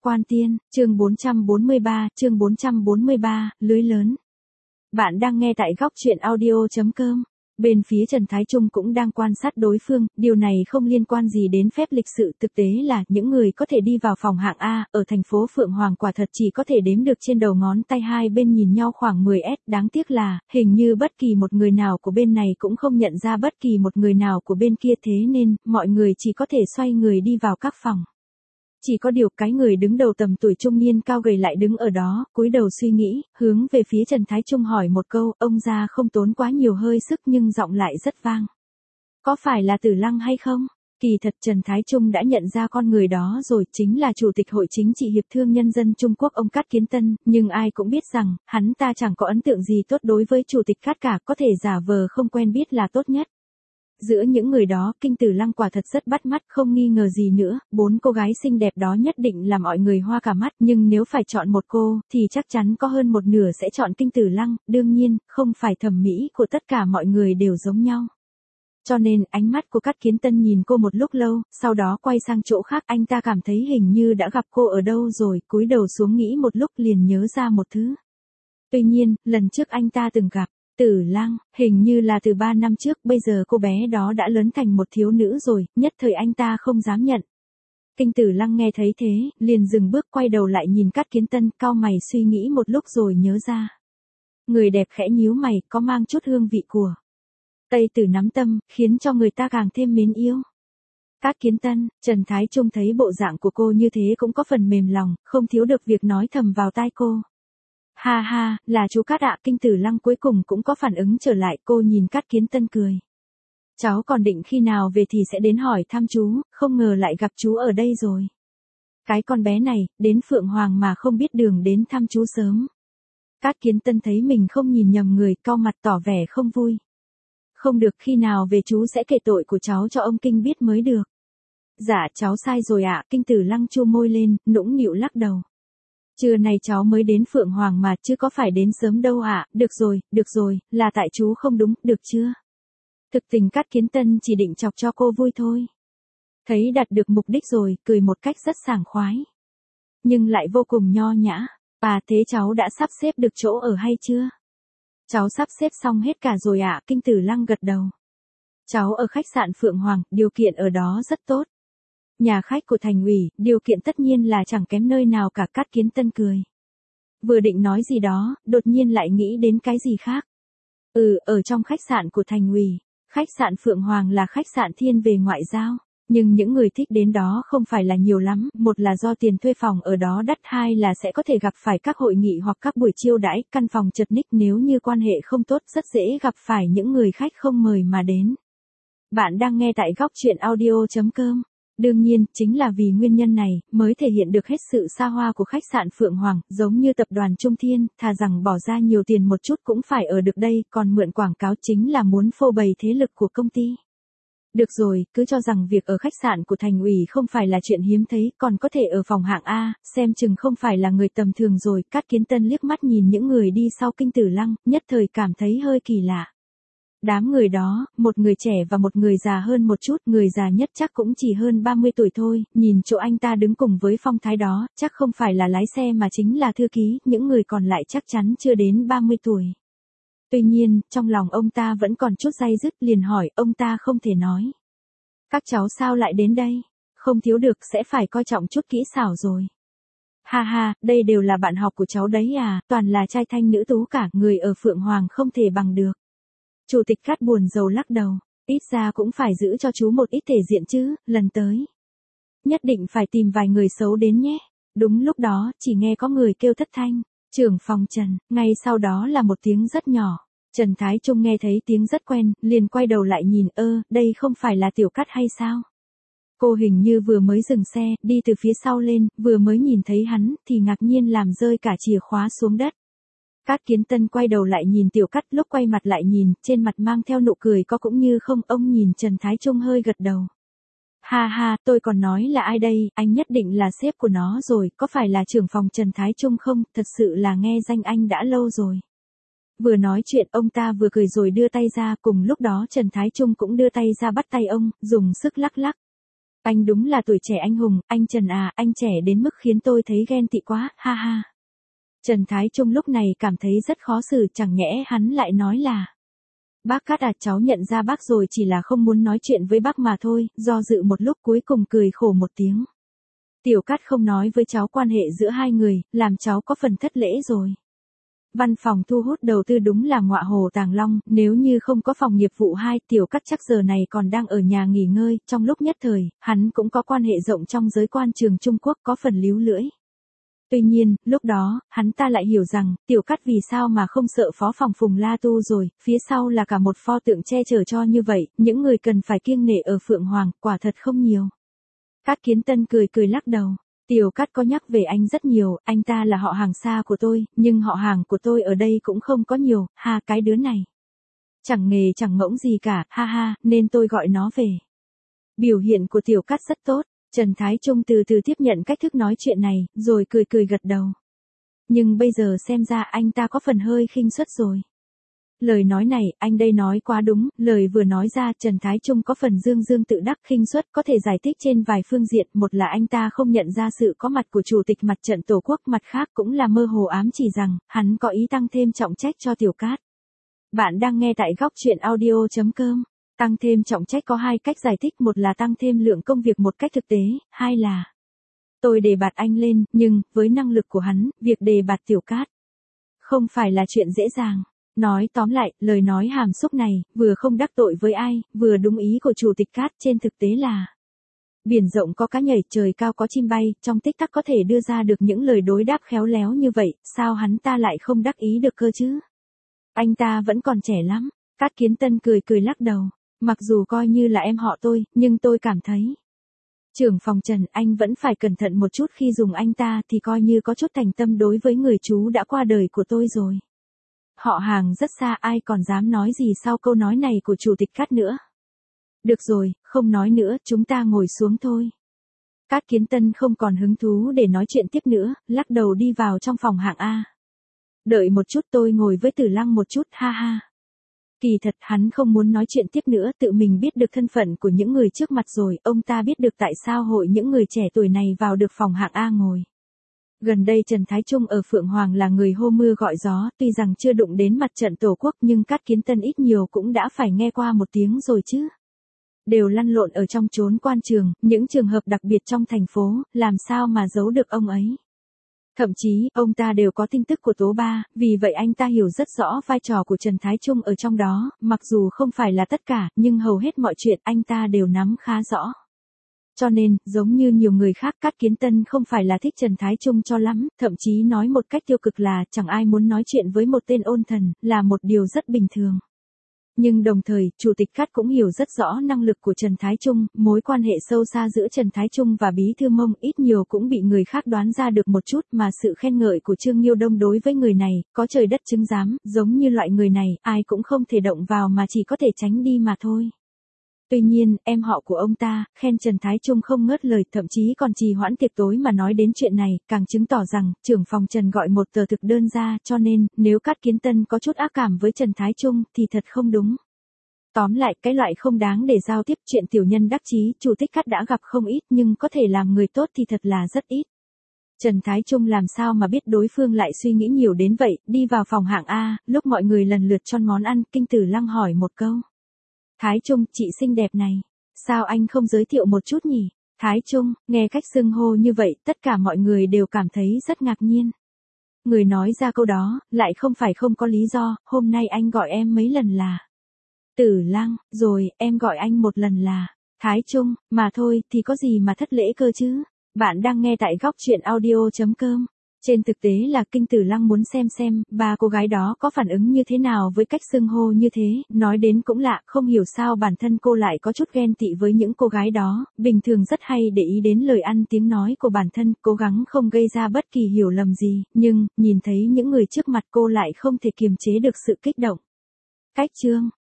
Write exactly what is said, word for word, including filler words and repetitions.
Quan Tiên, chương bốn trăm bốn mươi ba, chương bốn trăm bốn mươi ba, lưới lớn. Bạn đang nghe tại góc truyện audio chấm com. Bên phía Trần Thái Trung cũng đang quan sát đối phương, điều này không liên quan gì đến phép lịch sự, thực tế là những người có thể đi vào phòng hạng A ở thành phố Phượng Hoàng quả thật chỉ có thể đếm được trên đầu ngón tay, hai bên nhìn nhau khoảng mười mét, đáng tiếc là, hình như bất kỳ một người nào của bên này cũng không nhận ra bất kỳ một người nào của bên kia, thế nên, mọi người chỉ có thể xoay người đi vào các phòng. Chỉ có điều cái người đứng đầu tầm tuổi trung niên cao gầy lại đứng ở đó, cúi đầu suy nghĩ, hướng về phía Trần Thái Trung hỏi một câu, ông già không tốn quá nhiều hơi sức nhưng giọng lại rất vang. Có phải là Tử Lăng hay không? Kỳ thật Trần Thái Trung đã nhận ra con người đó rồi, chính là Chủ tịch Hội Chính trị Hiệp thương Nhân dân Trung Quốc ông Cát Kiến Tân, nhưng ai cũng biết rằng, hắn ta chẳng có ấn tượng gì tốt đối với Chủ tịch Cát cả, có thể giả vờ không quen biết là tốt nhất. Giữa những người đó, Kinh Tử Lăng quả thật rất bắt mắt, không nghi ngờ gì nữa, bốn cô gái xinh đẹp đó nhất định làm mọi người hoa cả mắt, nhưng nếu phải chọn một cô, thì chắc chắn có hơn một nửa sẽ chọn Kinh Tử Lăng, đương nhiên, không phải thẩm mỹ của tất cả mọi người đều giống nhau. Cho nên, ánh mắt của Cát Kiến Tân nhìn cô một lúc lâu, sau đó quay sang chỗ khác, anh ta cảm thấy hình như đã gặp cô ở đâu rồi, cúi đầu xuống nghĩ một lúc liền nhớ ra một thứ. Tuy nhiên, lần trước anh ta từng gặp Tử Lăng, hình như là từ ba năm trước, bây giờ cô bé đó đã lớn thành một thiếu nữ rồi, nhất thời anh ta không dám nhận. Kinh Tử Lăng nghe thấy thế, liền dừng bước quay đầu lại nhìn Cát Kiến Tân, cau mày suy nghĩ một lúc rồi nhớ ra. Người đẹp khẽ nhíu mày, có mang chút hương vị của Tây Tử nắm tâm, khiến cho người ta càng thêm mến yêu. Cát Kiến Tân, Trần Thái Trung thấy bộ dạng của cô như thế cũng có phần mềm lòng, không thiếu được việc nói thầm vào tai cô. Ha ha, là chú Cát ạ. Kinh Tử Lăng cuối cùng cũng có phản ứng trở lại, cô nhìn Cát Kiến Tân cười. Cháu còn định khi nào về thì sẽ đến hỏi thăm chú, không ngờ lại gặp chú ở đây rồi. Cái con bé này, đến Phượng Hoàng mà không biết đường đến thăm chú sớm. Cát Kiến Tân thấy mình không nhìn nhầm người, cau mặt tỏ vẻ không vui. Không được, khi nào về chú sẽ kể tội của cháu cho ông Kinh biết mới được. Dạ cháu sai rồi ạ. Kinh Tử Lăng chu môi lên, nũng nịu lắc đầu. Trưa nay cháu mới đến Phượng Hoàng mà, chứ có phải đến sớm đâu ạ. À. Được rồi, được rồi, là tại chú không đúng, được chưa? Thực tình Cát Kiến Tân chỉ định chọc cho cô vui thôi. Thấy đạt được mục đích rồi, cười một cách rất sảng khoái. Nhưng lại vô cùng nho nhã. À thế cháu đã sắp xếp được chỗ ở hay chưa? Cháu sắp xếp xong hết cả rồi ạ. À. Kinh Tử Lăng gật đầu. Cháu ở khách sạn Phượng Hoàng, điều kiện ở đó rất tốt. Nhà khách của thành ủy, điều kiện tất nhiên là chẳng kém nơi nào cả. Cát Kiến Tân cười. Vừa định nói gì đó, đột nhiên lại nghĩ đến cái gì khác. Ừ, ở trong khách sạn của thành ủy, khách sạn Phượng Hoàng là khách sạn thiên về ngoại giao. Nhưng những người thích đến đó không phải là nhiều lắm, một là do tiền thuê phòng ở đó đắt, hai là sẽ có thể gặp phải các hội nghị hoặc các buổi chiêu đãi, căn phòng chật ních, nếu như quan hệ không tốt rất dễ gặp phải những người khách không mời mà đến. Bạn đang nghe tại góc truyện audio chấm com. Đương nhiên, chính là vì nguyên nhân này, mới thể hiện được hết sự xa hoa của khách sạn Phượng Hoàng, giống như tập đoàn Trung Thiên, thà rằng bỏ ra nhiều tiền một chút cũng phải ở được đây, còn mượn quảng cáo chính là muốn phô bày thế lực của công ty. Được rồi, cứ cho rằng việc ở khách sạn của thành ủy không phải là chuyện hiếm thấy, còn có thể ở phòng hạng A, xem chừng không phải là người tầm thường rồi. Cát Kiến Tân liếc mắt nhìn những người đi sau Kinh Tử Lăng, nhất thời cảm thấy hơi kỳ lạ. Đám người đó, một người trẻ và một người già hơn một chút, người già nhất chắc cũng chỉ hơn ba mươi tuổi thôi, nhìn chỗ anh ta đứng cùng với phong thái đó, chắc không phải là lái xe mà chính là thư ký, những người còn lại chắc chắn chưa đến ba mươi tuổi. Tuy nhiên, trong lòng ông ta vẫn còn chút day dứt, liền hỏi, ông ta không thể nói. Các cháu sao lại đến đây? Không thiếu được sẽ phải coi trọng chút kỹ xảo rồi. Ha ha, đây đều là bạn học của cháu đấy à, toàn là trai thanh nữ tú cả, người ở Phượng Hoàng không thể bằng được. Chủ tịch Cát buồn rầu lắc đầu, ít ra cũng phải giữ cho chú một ít thể diện chứ, lần tới. Nhất định phải tìm vài người xấu đến nhé. Đúng lúc đó, chỉ nghe có người kêu thất thanh, trưởng phòng Trần, ngay sau đó là một tiếng rất nhỏ. Trần Thái Trung nghe thấy tiếng rất quen, liền quay đầu lại nhìn, ơ, đây không phải là Tiểu Cát hay sao? Cô hình như vừa mới dừng xe, đi từ phía sau lên, vừa mới nhìn thấy hắn, thì ngạc nhiên làm rơi cả chìa khóa xuống đất. Cát Kiến Tân quay đầu lại nhìn Tiểu Cát, lúc quay mặt lại nhìn, trên mặt mang theo nụ cười có cũng như không, ông nhìn Trần Thái Trung hơi gật đầu. Ha ha, tôi còn nói là ai đây, anh nhất định là sếp của nó rồi, có phải là trưởng phòng Trần Thái Trung không, thật sự là nghe danh anh đã lâu rồi. Vừa nói chuyện ông ta vừa cười rồi đưa tay ra, cùng lúc đó Trần Thái Trung cũng đưa tay ra bắt tay ông, dùng sức lắc lắc. Anh đúng là tuổi trẻ anh hùng, anh Trần à, anh trẻ đến mức khiến tôi thấy ghen tị quá, ha ha. Trần Thái Trung lúc này cảm thấy rất khó xử, chẳng nhẽ hắn lại nói là: Bác Cát à, cháu nhận ra bác rồi, chỉ là không muốn nói chuyện với bác mà thôi, do dự một lúc cuối cùng cười khổ một tiếng. Tiểu Cát không nói với cháu quan hệ giữa hai người, làm cháu có phần thất lễ rồi. Văn phòng thu hút đầu tư đúng là ngọa hồ tàng long, nếu như không có phòng nghiệp vụ hai, Tiểu Cát chắc giờ này còn đang ở nhà nghỉ ngơi, trong lúc nhất thời, hắn cũng có quan hệ rộng trong giới quan trường Trung Quốc, có phần líu lưỡi. Tuy nhiên, lúc đó, hắn ta lại hiểu rằng, Tiểu Cát vì sao mà không sợ phó phòng Phùng La Tu rồi, phía sau là cả một pho tượng che chở cho như vậy, những người cần phải kiêng nể ở Phượng Hoàng, quả thật không nhiều. Cát Kiến Tân cười cười lắc đầu. Tiểu Cát có nhắc về anh rất nhiều, anh ta là họ hàng xa của tôi, nhưng họ hàng của tôi ở đây cũng không có nhiều, ha, cái đứa này. Chẳng nghề chẳng ngỗng gì cả, ha ha, nên tôi gọi nó về. Biểu hiện của Tiểu Cát rất tốt, Trần Thái Trung từ từ tiếp nhận cách thức nói chuyện này, rồi cười cười gật đầu. Nhưng bây giờ xem ra anh ta có phần hơi khinh suất rồi. Lời nói này, anh đây nói quá đúng, lời vừa nói ra Trần Thái Trung có phần dương dương tự đắc, khinh suất có thể giải thích trên vài phương diện, một là anh ta không nhận ra sự có mặt của Chủ tịch Mặt trận Tổ quốc, mặt khác cũng là mơ hồ ám chỉ rằng, hắn có ý tăng thêm trọng trách cho Tiểu Cát. Bạn đang nghe tại góc truyện audio.com. Tăng thêm trọng trách có hai cách giải thích, một là tăng thêm lượng công việc một cách thực tế, hai là tôi đề bạt anh lên, nhưng, với năng lực của hắn, việc đề bạt Tiểu Cát không phải là chuyện dễ dàng. Nói tóm lại, lời nói hàm xúc này, vừa không đắc tội với ai, vừa đúng ý của Chủ tịch Cát, trên thực tế là biển rộng có cá nhảy, trời cao có chim bay, trong tích tắc có thể đưa ra được những lời đối đáp khéo léo như vậy, sao hắn ta lại không đắc ý được cơ chứ? Anh ta vẫn còn trẻ lắm. Cát Kiến Tân cười cười lắc đầu. Mặc dù coi như là em họ tôi, nhưng tôi cảm thấy trưởng phòng Trần, anh vẫn phải cẩn thận một chút khi dùng anh ta, thì coi như có chút thành tâm đối với người chú đã qua đời của tôi rồi. Họ hàng rất xa, ai còn dám nói gì sau câu nói này của Chủ tịch Cát nữa. Được rồi, không nói nữa, chúng ta ngồi xuống thôi. Cát Kiến Tân không còn hứng thú để nói chuyện tiếp nữa, lắc đầu đi vào trong phòng hạng A. Đợi một chút, tôi ngồi với Tử Lăng một chút, ha ha. Kỳ thật hắn không muốn nói chuyện tiếp nữa, tự mình biết được thân phận của những người trước mặt rồi, ông ta biết được tại sao hội những người trẻ tuổi này vào được phòng hạng A ngồi. Gần đây Trần Thái Trung ở Phượng Hoàng là người hô mưa gọi gió, tuy rằng chưa đụng đến mặt trận Tổ quốc nhưng Cát Kiến Tân ít nhiều cũng đã phải nghe qua một tiếng rồi chứ. Đều lăn lộn ở trong chốn quan trường, những trường hợp đặc biệt trong thành phố, làm sao mà giấu được ông ấy. Thậm chí, ông ta đều có tin tức của Tố Ba, vì vậy anh ta hiểu rất rõ vai trò của Trần Thái Trung ở trong đó, mặc dù không phải là tất cả, nhưng hầu hết mọi chuyện anh ta đều nắm khá rõ. Cho nên, giống như nhiều người khác, Cát Kiến Tân không phải là thích Trần Thái Trung cho lắm, thậm chí nói một cách tiêu cực là chẳng ai muốn nói chuyện với một tên ôn thần, là một điều rất bình thường. Nhưng đồng thời, Chủ tịch Cát cũng hiểu rất rõ năng lực của Trần Thái Trung, mối quan hệ sâu xa giữa Trần Thái Trung và Bí Thư Mông ít nhiều cũng bị người khác đoán ra được một chút, mà sự khen ngợi của Trương Nghiêu Đông đối với người này, có trời đất chứng giám, giống như loại người này, ai cũng không thể động vào mà chỉ có thể tránh đi mà thôi. Tuy nhiên, em họ của ông ta, khen Trần Thái Trung không ngớt lời, thậm chí còn trì hoãn tiệc tối mà nói đến chuyện này, càng chứng tỏ rằng, trưởng phòng Trần gọi một tờ thực đơn ra, cho nên, nếu Cát Kiến Tân có chút ác cảm với Trần Thái Trung, thì thật không đúng. Tóm lại, cái loại không đáng để giao tiếp, chuyện tiểu nhân đắc chí, Chủ tịch Cát đã gặp không ít, nhưng có thể làm người tốt thì thật là rất ít. Trần Thái Trung làm sao mà biết đối phương lại suy nghĩ nhiều đến vậy, đi vào phòng hạng A, lúc mọi người lần lượt chọn món ăn, Kinh Tử Lăng hỏi một câu. Thái Trung, chị xinh đẹp này, sao anh không giới thiệu một chút nhỉ? Thái Trung, nghe cách xưng hô như vậy, tất cả mọi người đều cảm thấy rất ngạc nhiên. Người nói ra câu đó, lại không phải không có lý do, hôm nay anh gọi em mấy lần là Tử Lăng, rồi, em gọi anh một lần là Thái Trung, mà thôi, thì có gì mà thất lễ cơ chứ? Bạn đang nghe tại góc truyện audio.com. Trên thực tế là Kinh Tử Lăng muốn xem xem, ba cô gái đó có phản ứng như thế nào với cách xưng hô như thế, nói đến cũng lạ, không hiểu sao bản thân cô lại có chút ghen tị với những cô gái đó, bình thường rất hay để ý đến lời ăn tiếng nói của bản thân, cố gắng không gây ra bất kỳ hiểu lầm gì, nhưng, nhìn thấy những người trước mặt cô lại không thể kiềm chế được sự kích động. Cách chương